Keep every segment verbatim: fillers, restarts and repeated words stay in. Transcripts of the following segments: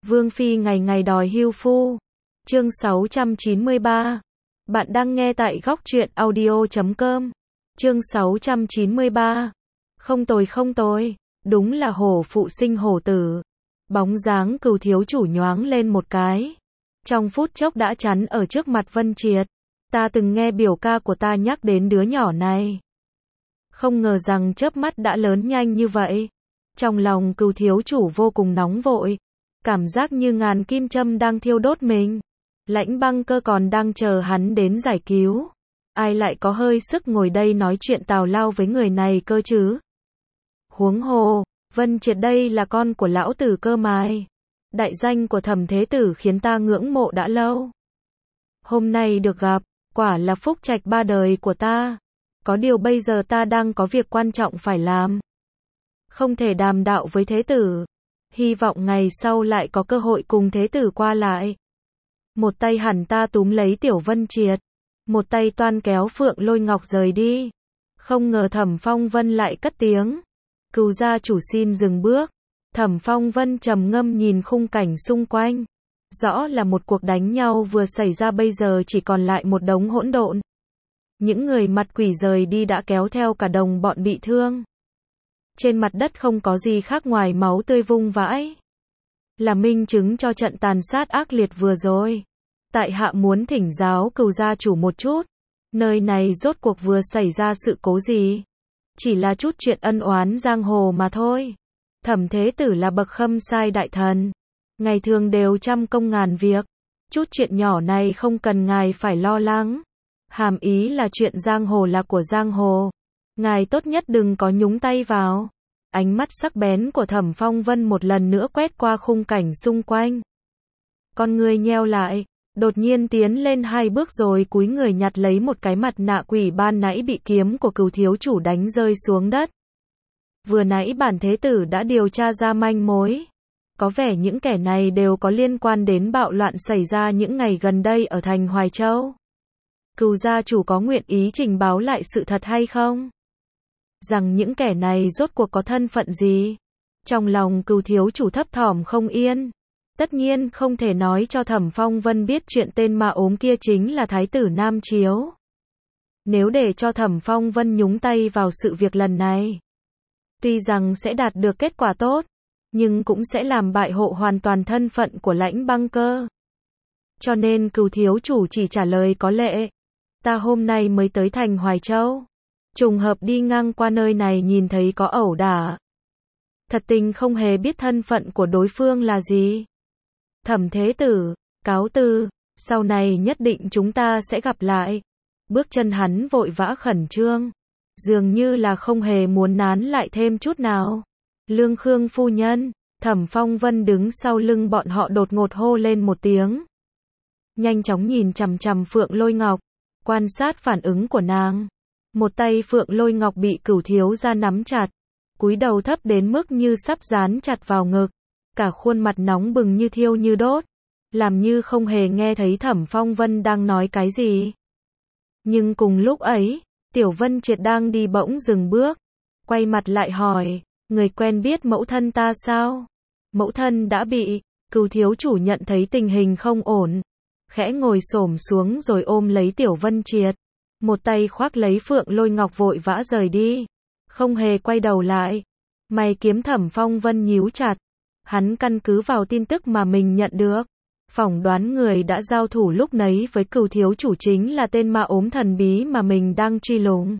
Vương Phi ngày ngày đòi hưu phu. Chương sáu trăm chín mươi ba. Bạn đang nghe tại góc truyện audio chấm com. Chương sáu trăm chín mươi ba. Không tồi không tồi, đúng là hổ phụ sinh hổ tử. Bóng dáng Cừu thiếu chủ nhoáng lên một cái, trong phút chốc đã chắn ở trước mặt Vân Triệt. Ta từng nghe biểu ca của ta nhắc đến đứa nhỏ này, không ngờ rằng chớp mắt đã lớn nhanh như vậy. Trong lòng Cừu thiếu chủ vô cùng nóng vội, cảm giác như ngàn kim châm đang thiêu đốt mình. Lãnh Băng Cơ còn đang chờ hắn đến giải cứu, ai lại có hơi sức ngồi đây nói chuyện tào lao với người này cơ chứ. Huống hồ, Vân Triệt đây là con của lão tử cơ mài. Đại danh của Thẩm Thế Tử khiến ta ngưỡng mộ đã lâu. Hôm nay được gặp, quả là phúc trạch ba đời của ta. Có điều bây giờ ta đang có việc quan trọng phải làm, không thể đàm đạo với Thế Tử. Hy vọng ngày sau lại có cơ hội cùng Thế Tử qua lại. Một tay hẳn ta túm lấy Tiểu Vân Triệt, một tay toan kéo Phượng Lôi Ngọc rời đi. Không ngờ Thẩm Phong Vân lại cất tiếng. Cừu gia chủ xin dừng bước. Thẩm Phong Vân trầm ngâm nhìn khung cảnh xung quanh. Rõ là một cuộc đánh nhau vừa xảy ra, bây giờ chỉ còn lại một đống hỗn độn. Những người mặt quỷ rời đi đã kéo theo cả đồng bọn bị thương. Trên mặt đất không có gì khác ngoài máu tươi vung vãi, là minh chứng cho trận tàn sát ác liệt vừa rồi. Tại hạ muốn thỉnh giáo Cừu gia chủ một chút, nơi này rốt cuộc vừa xảy ra sự cố gì? Chỉ là chút chuyện ân oán giang hồ mà thôi. Thẩm Thế Tử là bậc khâm sai đại thần, ngày thường đều trăm công ngàn việc, chút chuyện nhỏ này không cần ngài phải lo lắng. Hàm ý là chuyện giang hồ là của giang hồ, ngài tốt nhất đừng có nhúng tay vào. Ánh mắt sắc bén của Thẩm Phong Vân một lần nữa quét qua khung cảnh xung quanh. Con người nheo lại, đột nhiên tiến lên hai bước rồi cúi người nhặt lấy một cái mặt nạ quỷ ban nãy bị kiếm của Cừu thiếu chủ đánh rơi xuống đất. Vừa nãy bản Thế Tử đã điều tra ra manh mối. Có vẻ những kẻ này đều có liên quan đến bạo loạn xảy ra những ngày gần đây ở thành Hoài Châu. Cừu gia chủ có nguyện ý trình báo lại sự thật hay không? Rằng những kẻ này rốt cuộc có thân phận gì? Trong lòng Cừu thiếu chủ thấp thỏm không yên. Tất nhiên không thể nói cho Thẩm Phong Vân biết chuyện tên ma ốm kia chính là Thái tử Nam Chiếu. Nếu để cho Thẩm Phong Vân nhúng tay vào sự việc lần này, tuy rằng sẽ đạt được kết quả tốt, nhưng cũng sẽ làm bại hộ hoàn toàn thân phận của Lãnh Băng Cơ. Cho nên Cừu thiếu chủ chỉ trả lời có lệ. Ta hôm nay mới tới thành Hoài Châu, trùng hợp đi ngang qua nơi này nhìn thấy có ẩu đả. Thật tình không hề biết thân phận của đối phương là gì. Thẩm Thế Tử, cáo từ, sau này nhất định chúng ta sẽ gặp lại. Bước chân hắn vội vã khẩn trương, dường như là không hề muốn nán lại thêm chút nào. Lương Khương phu nhân, Thẩm Phong Vân đứng sau lưng bọn họ đột ngột hô lên một tiếng. Nhanh chóng nhìn chằm chằm Phượng Lôi Ngọc, quan sát phản ứng của nàng. Một tay Phượng Lôi Ngọc bị Cửu thiếu gia nắm chặt, cúi đầu thấp đến mức như sắp dán chặt vào ngực, cả khuôn mặt nóng bừng như thiêu như đốt, làm như không hề nghe thấy Thẩm Phong Vân đang nói cái gì. Nhưng cùng lúc ấy, Tiểu Vân Triệt đang đi bỗng dừng bước, quay mặt lại hỏi, người quen biết mẫu thân ta sao? Mẫu thân đã bị. Cừu thiếu chủ nhận thấy tình hình không ổn, khẽ ngồi xổm xuống rồi ôm lấy Tiểu Vân Triệt, một tay khoác lấy Phượng Lôi Ngọc vội vã rời đi, không hề quay đầu lại. Mày kiếm Thẩm Phong Vân nhíu chặt, hắn căn cứ vào tin tức mà mình nhận được, phỏng đoán người đã giao thủ lúc nấy với Cừu thiếu chủ chính là tên ma ốm thần bí mà mình đang truy lùng.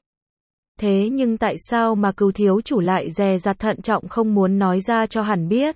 Thế nhưng tại sao mà Cừu thiếu chủ lại dè dặt thận trọng không muốn nói ra cho hắn biết?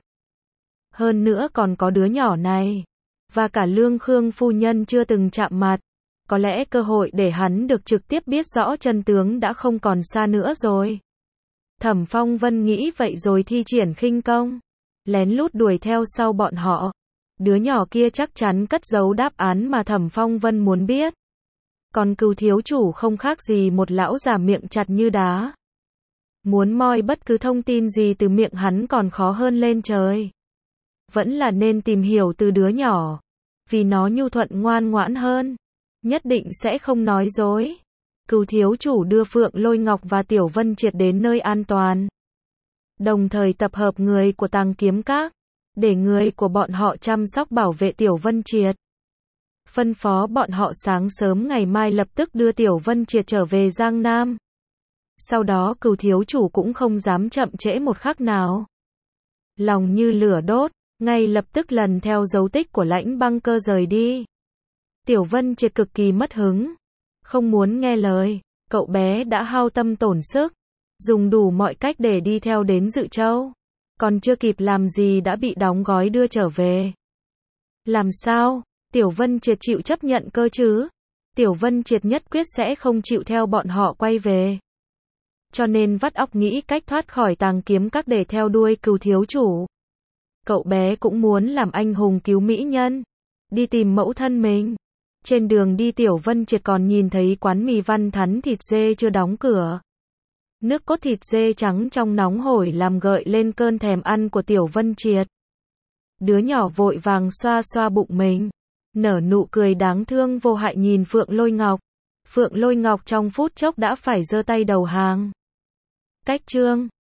Hơn nữa còn có đứa nhỏ này, và cả Lương Khương phu nhân chưa từng chạm mặt. Có lẽ cơ hội để hắn được trực tiếp biết rõ chân tướng đã không còn xa nữa rồi. Thẩm Phong Vân nghĩ vậy rồi thi triển khinh công, lén lút đuổi theo sau bọn họ. Đứa nhỏ kia chắc chắn cất giấu đáp án mà Thẩm Phong Vân muốn biết. Còn Cừu thiếu chủ không khác gì một lão già miệng chặt như đá. Muốn moi bất cứ thông tin gì từ miệng hắn còn khó hơn lên trời. Vẫn là nên tìm hiểu từ đứa nhỏ, vì nó nhu thuận ngoan ngoãn hơn, nhất định sẽ không nói dối. Cừu thiếu chủ đưa Phượng Lôi Ngọc và Tiểu Vân Triệt đến nơi an toàn, đồng thời tập hợp người của Tàng Kiếm Các, để người của bọn họ chăm sóc bảo vệ Tiểu Vân Triệt. Phân phó bọn họ sáng sớm ngày mai lập tức đưa Tiểu Vân Triệt trở về Giang Nam. Sau đó Cửu thiếu chủ cũng không dám chậm trễ một khắc nào. Lòng như lửa đốt, ngay lập tức lần theo dấu tích của Lãnh Băng Cơ rời đi. Tiểu Vân Triệt cực kỳ mất hứng, không muốn nghe lời, cậu bé đã hao tâm tổn sức, dùng đủ mọi cách để đi theo đến Dự Châu, còn chưa kịp làm gì đã bị đóng gói đưa trở về. Làm sao, Tiểu Vân Triệt chịu chấp nhận cơ chứ? Tiểu Vân Triệt nhất quyết sẽ không chịu theo bọn họ quay về. Cho nên vắt óc nghĩ cách thoát khỏi Tàng Kiếm Các để theo đuôi Cửu thiếu chủ. Cậu bé cũng muốn làm anh hùng cứu mỹ nhân, đi tìm mẫu thân mình. Trên đường đi Tiểu Vân Triệt còn nhìn thấy quán mì Văn Thắn thịt dê chưa đóng cửa. Nước cốt thịt dê trắng trong nóng hổi làm gợi lên cơn thèm ăn của Tiểu Vân Triệt. Đứa nhỏ vội vàng xoa xoa bụng mình, nở nụ cười đáng thương vô hại nhìn Phượng Lôi Ngọc. Phượng Lôi Ngọc trong phút chốc đã phải giơ tay đầu hàng. Cách chương